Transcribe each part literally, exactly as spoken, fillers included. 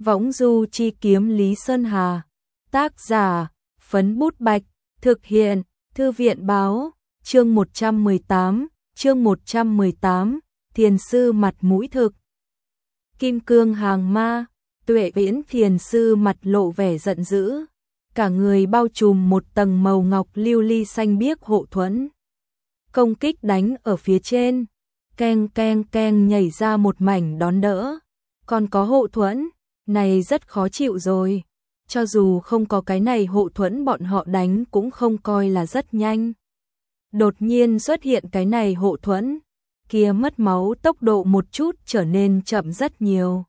Võng du chi kiếm Lý Sơn Hà. Tác giả, Phấn Bút Bạch. Thực hiện, Thư viện Báo. Chương một trăm mười tám, chương một trăm mười tám, Thiền sư mặt mũi thực. Kim cương hàng ma, Tuệ Viễn thiền sư mặt lộ vẻ giận dữ, cả người bao trùm một tầng màu ngọc lưu ly xanh biếc hộ thuẫn. Công kích đánh ở phía trên, keng keng keng nhảy ra một mảnh đón đỡ, còn có hộ thuẫn, này rất khó chịu rồi. Cho dù không có cái này hộ thuẫn bọn họ đánh cũng không coi là rất nhanh. Đột nhiên xuất hiện cái này hộ thuẫn, kia mất máu tốc độ một chút trở nên chậm rất nhiều.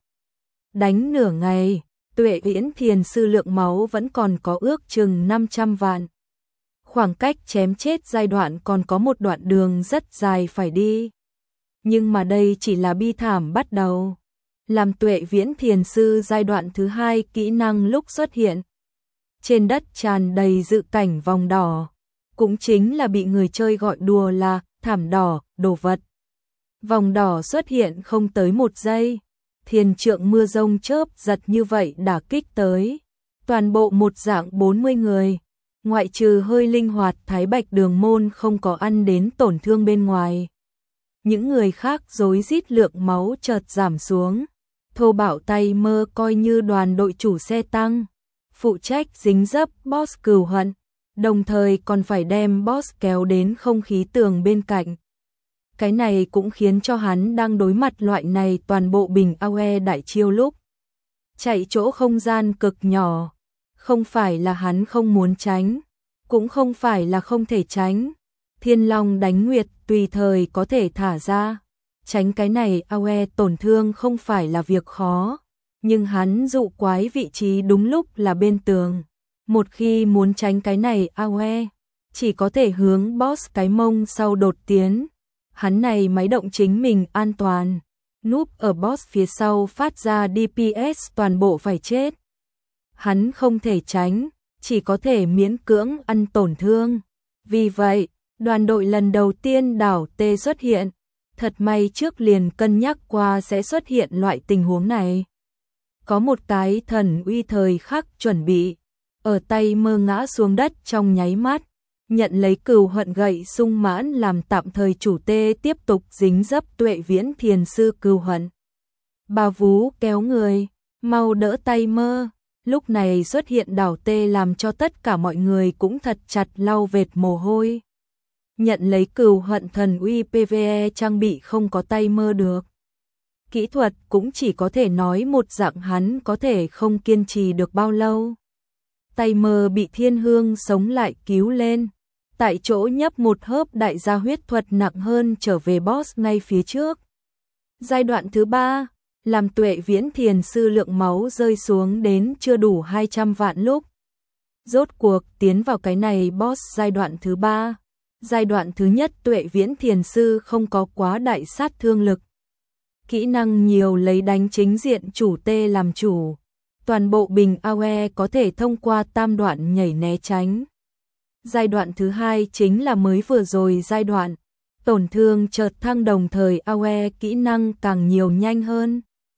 Đánh nửa ngày, Tuệ Viễn thiền sư lượng máu vẫn còn có ước chừng năm trăm vạn. Khoảng cách chém chết giai đoạn còn có một đoạn đường rất dài phải đi. Nhưng mà đây chỉ là bi thảm bắt đầu. Làm Tuệ Viễn thiền sư giai đoạn thứ hai kỹ năng lúc xuất hiện. Trên đất tràn đầy dự cảnh vòng đỏ, cũng chính là bị người chơi gọi đùa là thảm đỏ, đồ vật. Vòng đỏ xuất hiện không tới một giây, thiền trượng mưa rông chớp giật như vậy đả kích tới. Toàn bộ một dạng bốn mươi người, ngoại trừ hơi linh hoạt Thái Bạch Đường Môn không có ăn đến tổn thương bên ngoài. Những người khác rối rít lượng máu chợt giảm xuống. Thô Bảo tay mơ coi như đoàn đội chủ xe tăng, phụ trách dính dấp boss cừu hận, đồng thời còn phải đem boss kéo đến không khí tường bên cạnh. Cái này cũng khiến cho hắn đang đối mặt loại này toàn bộ bình a o e đại chiêu lúc chạy chỗ không gian cực nhỏ. Không phải là hắn không muốn tránh, cũng không phải là không thể tránh. Thiên Long đánh Nguyệt tùy thời có thể thả ra. Tránh cái này a o e tổn thương không phải là việc khó, nhưng hắn dụ quái vị trí đúng lúc là bên tường. Một khi muốn tránh cái này a o e, chỉ có thể hướng boss cái mông sau đột tiến. Hắn này máy động chính mình an toàn, núp ở boss phía sau phát ra đê pê ét toàn bộ phải chết. Hắn không thể tránh, chỉ có thể miễn cưỡng ăn tổn thương. Vì vậy, đoàn đội lần đầu tiên đảo T xuất hiện. Thật may trước liền cân nhắc qua sẽ xuất hiện loại tình huống này. Có một cái thần uy thời khắc chuẩn bị, ở tay mơ ngã xuống đất trong nháy mắt, nhận lấy cừu hận gậy sung mãn làm tạm thời chủ tê tiếp tục dính dấp Tuệ Viễn thiền sư cừu hận. Bà vú kéo người, mau đỡ tay mơ, lúc này xuất hiện đảo tê làm cho tất cả mọi người cũng thật chặt lau vệt mồ hôi. Nhận lấy cừu hận thần uy pê vê e trang bị không có tay mơ được. Kỹ thuật cũng chỉ có thể nói một dạng hắn có thể không kiên trì được bao lâu. Tay mơ bị thiên hương sống lại cứu lên. Tại chỗ nhấp một hớp đại gia huyết thuật nặng hơn trở về boss ngay phía trước. Giai đoạn thứ ba, làm Tuệ Viễn thiền sư lượng máu rơi xuống đến chưa đủ hai trăm vạn lúc. Rốt cuộc tiến vào cái này boss giai đoạn thứ ba. Giai đoạn thứ nhất Tuệ Viễn thiền sư không có quá đại sát thương lực. Kỹ năng nhiều lấy đánh chính diện chủ tê làm chủ. Toàn bộ bình a o e có thể thông qua tam đoạn nhảy né tránh. Giai đoạn thứ hai chính là mới vừa rồi giai đoạn. Tổn thương chợt thăng đồng thời a o e kỹ năng càng nhiều nhanh hơn.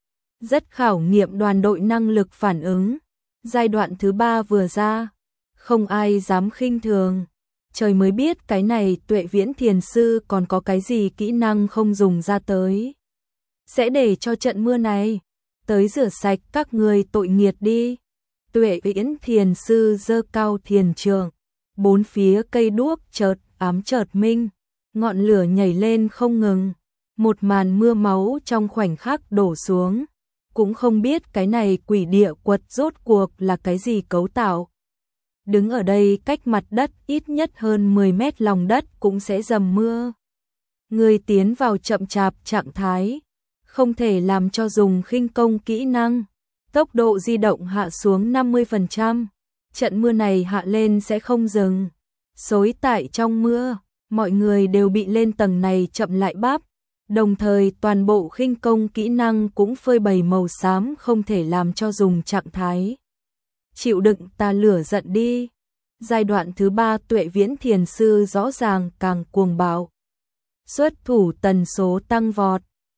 Rất khảo nghiệm đoàn đội năng lực phản ứng. Giai đoạn thứ ba vừa ra, không ai dám khinh thường. Trời mới biết cái này Tuệ Viễn thiền sư còn có cái gì kỹ năng không dùng ra tới. Sẽ để cho trận mưa này tới rửa sạch các người tội nghiệt đi. Tuệ Viễn thiền sư giơ cao thiền trượng, bốn phía cây đuốc chợt ám chợt minh, ngọn lửa nhảy lên không ngừng. Một màn mưa máu trong khoảnh khắc đổ xuống, cũng không biết cái này quỷ địa quật rốt cuộc là cái gì cấu tạo. Đứng ở đây cách mặt đất ít nhất hơn mười mét lòng đất cũng sẽ dầm mưa. Người tiến vào chậm chạp trạng thái, không thể làm cho dùng khinh công kỹ năng. Tốc độ di động hạ xuống năm mươi phần trăm. Trận mưa này hạ lên sẽ không dừng. Xối tại trong mưa, mọi người đều bị lên tầng này chậm lại bắp. Đồng thời toàn bộ khinh công kỹ năng cũng phơi bày màu xám không thể làm cho dùng trạng thái. Chịu đựng ta lửa giận đi. Giai đoạn thứ ba Tuệ Viễn thiền sư rõ ràng càng cuồng bạo. Xuất thủ tần số tăng vọt,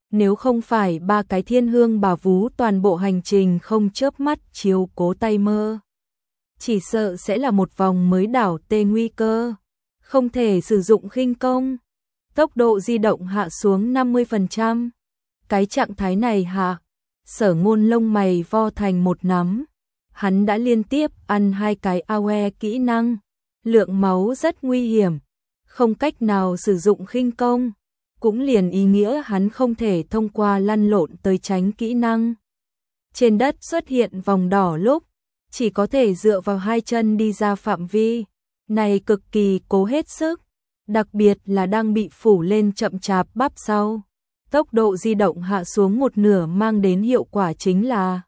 Nếu không phải ba cái thiên hương bà vú toàn bộ hành trình không chớp mắt chiếu cố tay mơ, chỉ sợ sẽ là một vòng mới đảo tê nguy cơ, không thể sử dụng khinh công. Tốc độ di động hạ xuống năm mươi phần trăm. Cái trạng thái này hạ, Sở Ngôn lông mày vo thành một nắm. Hắn đã liên tiếp ăn hai cái a o e kỹ năng, lượng máu rất nguy hiểm, không cách nào sử dụng khinh công, cũng liền ý nghĩa hắn không thể thông qua lăn lộn tới tránh kỹ năng. Trên đất xuất hiện vòng đỏ lúc, chỉ có thể dựa vào hai chân đi ra phạm vi, này cực kỳ cố hết sức, đặc biệt là đang bị phủ lên chậm chạp bắp sau. Tốc độ di động hạ xuống một nửa mang đến hiệu quả chính là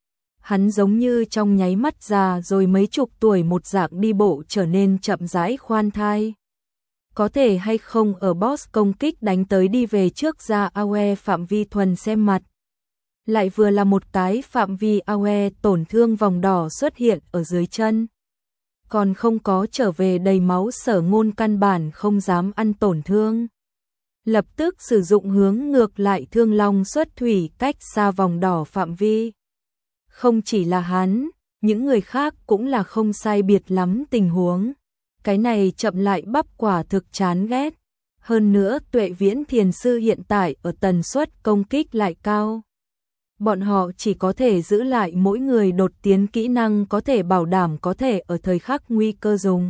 hắn giống như trong nháy mắt già rồi mấy chục tuổi một dạng đi bộ trở nên chậm rãi khoan thai. Có thể hay không ở boss công kích đánh tới đi về trước ra a o e phạm vi thuần xem mặt. Lại vừa là một cái phạm vi a o e tổn thương vòng đỏ xuất hiện ở dưới chân. Còn không có trở về đầy máu Sở Ngôn căn bản không dám ăn tổn thương. Lập tức sử dụng hướng ngược lại thương long xuất thủy cách xa vòng đỏ phạm vi. Không chỉ là hắn, những người khác cũng là không sai biệt lắm tình huống. Cái này chậm lại bắp quả thực chán ghét. Hơn nữa Tuệ Viễn Thiền Sư hiện tại ở tần suất công kích lại cao. Bọn họ chỉ có thể giữ lại mỗi người đột tiến kỹ năng có thể bảo đảm có thể ở thời khắc nguy cơ dùng.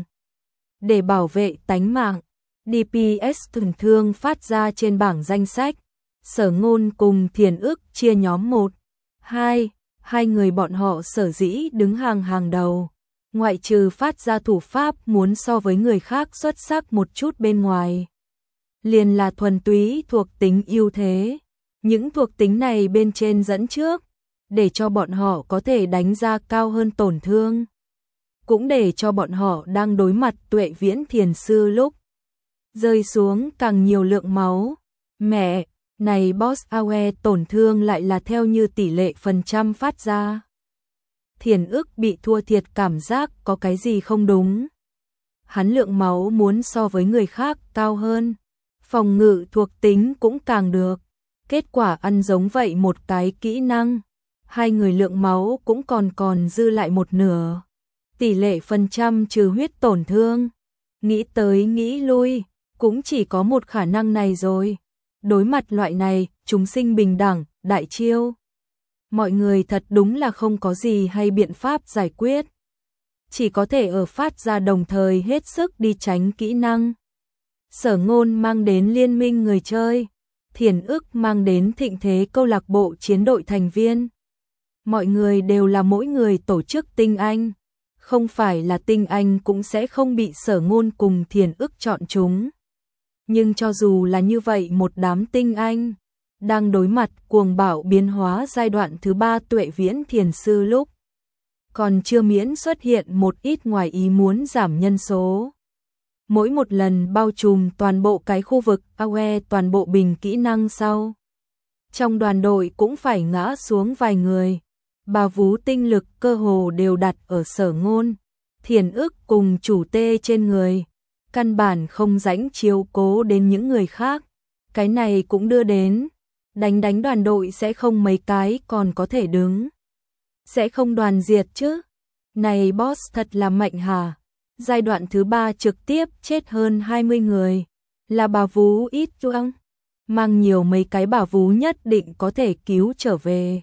Để bảo vệ tánh mạng, đê pê ét tổn thương phát ra trên bảng danh sách. Sở Ngôn cùng Thiền Ức chia nhóm một, hai, hai người bọn họ sở dĩ đứng hàng hàng đầu. Ngoại trừ phát ra thủ pháp muốn so với người khác xuất sắc một chút bên ngoài. Liền là thuần túy thuộc tính ưu thế. Những thuộc tính này bên trên dẫn trước, để cho bọn họ có thể đánh ra cao hơn tổn thương. Cũng để cho bọn họ đang đối mặt Tuệ Viễn Thiền Sư lúc rơi xuống càng nhiều lượng máu. Mẹ, này boss a o e tổn thương lại là theo như tỷ lệ phần trăm phát ra. Thiền Ức bị thua thiệt cảm giác có cái gì không đúng. Hắn lượng máu muốn so với người khác cao hơn, phòng ngự thuộc tính cũng càng được. Kết quả ăn giống vậy một cái kỹ năng, hai người lượng máu cũng còn còn dư lại một nửa. Tỷ lệ phần trăm trừ huyết tổn thương. Nghĩ tới nghĩ lui, cũng chỉ có một khả năng này rồi. Đối mặt loại này, chúng sinh bình đẳng, đại chiêu. Mọi người thật đúng là không có gì hay biện pháp giải quyết. Chỉ có thể ở phát ra đồng thời hết sức đi tránh kỹ năng. Sở Ngôn mang đến liên minh người chơi. Thiền Ức mang đến thịnh thế câu lạc bộ chiến đội thành viên. Mọi người đều là mỗi người tổ chức tinh anh. Không phải là tinh anh cũng sẽ không bị Sở Ngôn cùng Thiền Ức chọn chúng. Nhưng cho dù là như vậy một đám tinh anh, đang đối mặt cuồng bạo biến hóa giai đoạn thứ ba Tuệ Viễn Thiền Sư lúc. Còn chưa miễn xuất hiện một ít ngoài ý muốn giảm nhân số. Mỗi một lần bao trùm toàn bộ cái khu vực a o e toàn bộ bình kỹ năng sau. Trong đoàn đội cũng phải ngã xuống vài người. Bà vú tinh lực cơ hồ đều đặt ở Sở Ngôn, Thiền Ức cùng chủ tê trên người. Căn bản không rãnh chiếu cố đến những người khác. Cái này cũng đưa đến đánh đánh đoàn đội sẽ không mấy cái còn có thể đứng. Sẽ không đoàn diệt chứ. Này boss thật là mạnh hả? Giai đoạn thứ ba trực tiếp chết hơn hai mươi người. Là bà vú ít chăng? Mang nhiều mấy cái bà vú nhất định có thể cứu trở về.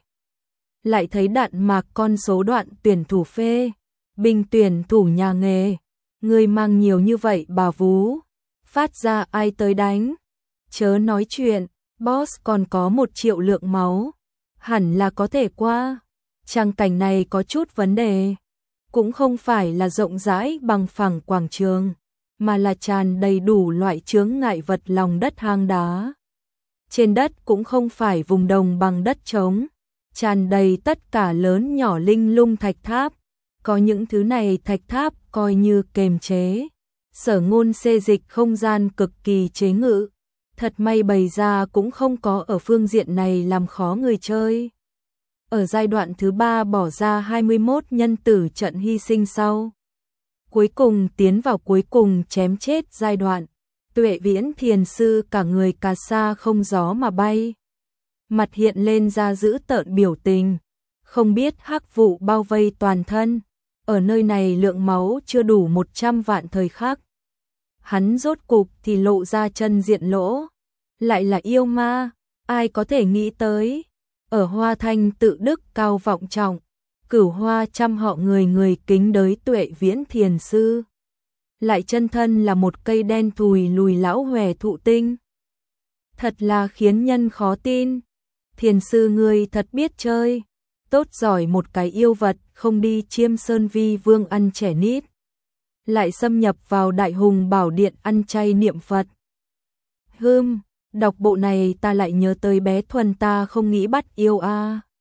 Lại thấy đạn mạc con số đoạn tuyển thủ phê. Bình tuyển thủ nhà nghề. Người mang nhiều như vậy bà vú. Phát ra ai tới đánh? Chớ nói chuyện. Boss còn có một triệu lượng máu. Hẳn là có thể qua. Trang cảnh này có chút vấn đề. Cũng không phải là rộng rãi bằng phẳng quảng trường, mà là tràn đầy đủ loại chướng ngại vật lòng đất hang đá. Trên đất cũng không phải vùng đồng bằng đất trống, tràn đầy tất cả lớn nhỏ linh lung thạch tháp. Có những thứ này thạch tháp coi như kềm chế. Sở Ngôn xê dịch không gian cực kỳ chế ngự. Thật may bày ra cũng không có ở phương diện này làm khó người chơi. Ở giai đoạn thứ ba bỏ ra hai mươi mốt nhân tử trận hy sinh sau. Cuối cùng tiến vào cuối cùng chém chết giai đoạn. Tuệ Viễn Thiền Sư cả người cà sa không gió mà bay. mặt hiện lên ra giữ tợn biểu tình, không biết hắc vụ bao vây toàn thân, ở nơi này lượng máu chưa đủ một trăm vạn thời khắc. Hắn rốt cục thì lộ ra chân diện lỗ, lại là yêu ma, ai có thể nghĩ tới, ở Hoa Thanh tự đức cao vọng trọng, cửu hoa trăm họ người người kính đới Tuệ Viễn thiền sư, lại chân thân là một cây đen thùi lùi lão hòe thụ tinh. Thật là khiến nhân khó tin, thiền sư ngươi thật biết chơi, tốt giỏi một cái yêu vật không đi chiêm sơn vi vương ăn trẻ nít, lại xâm nhập vào đại hùng bảo điện ăn chay niệm Phật. Hưm, đọc bộ này ta lại nhớ tới bé Thuần ta không nghĩ bắt yêu a. À.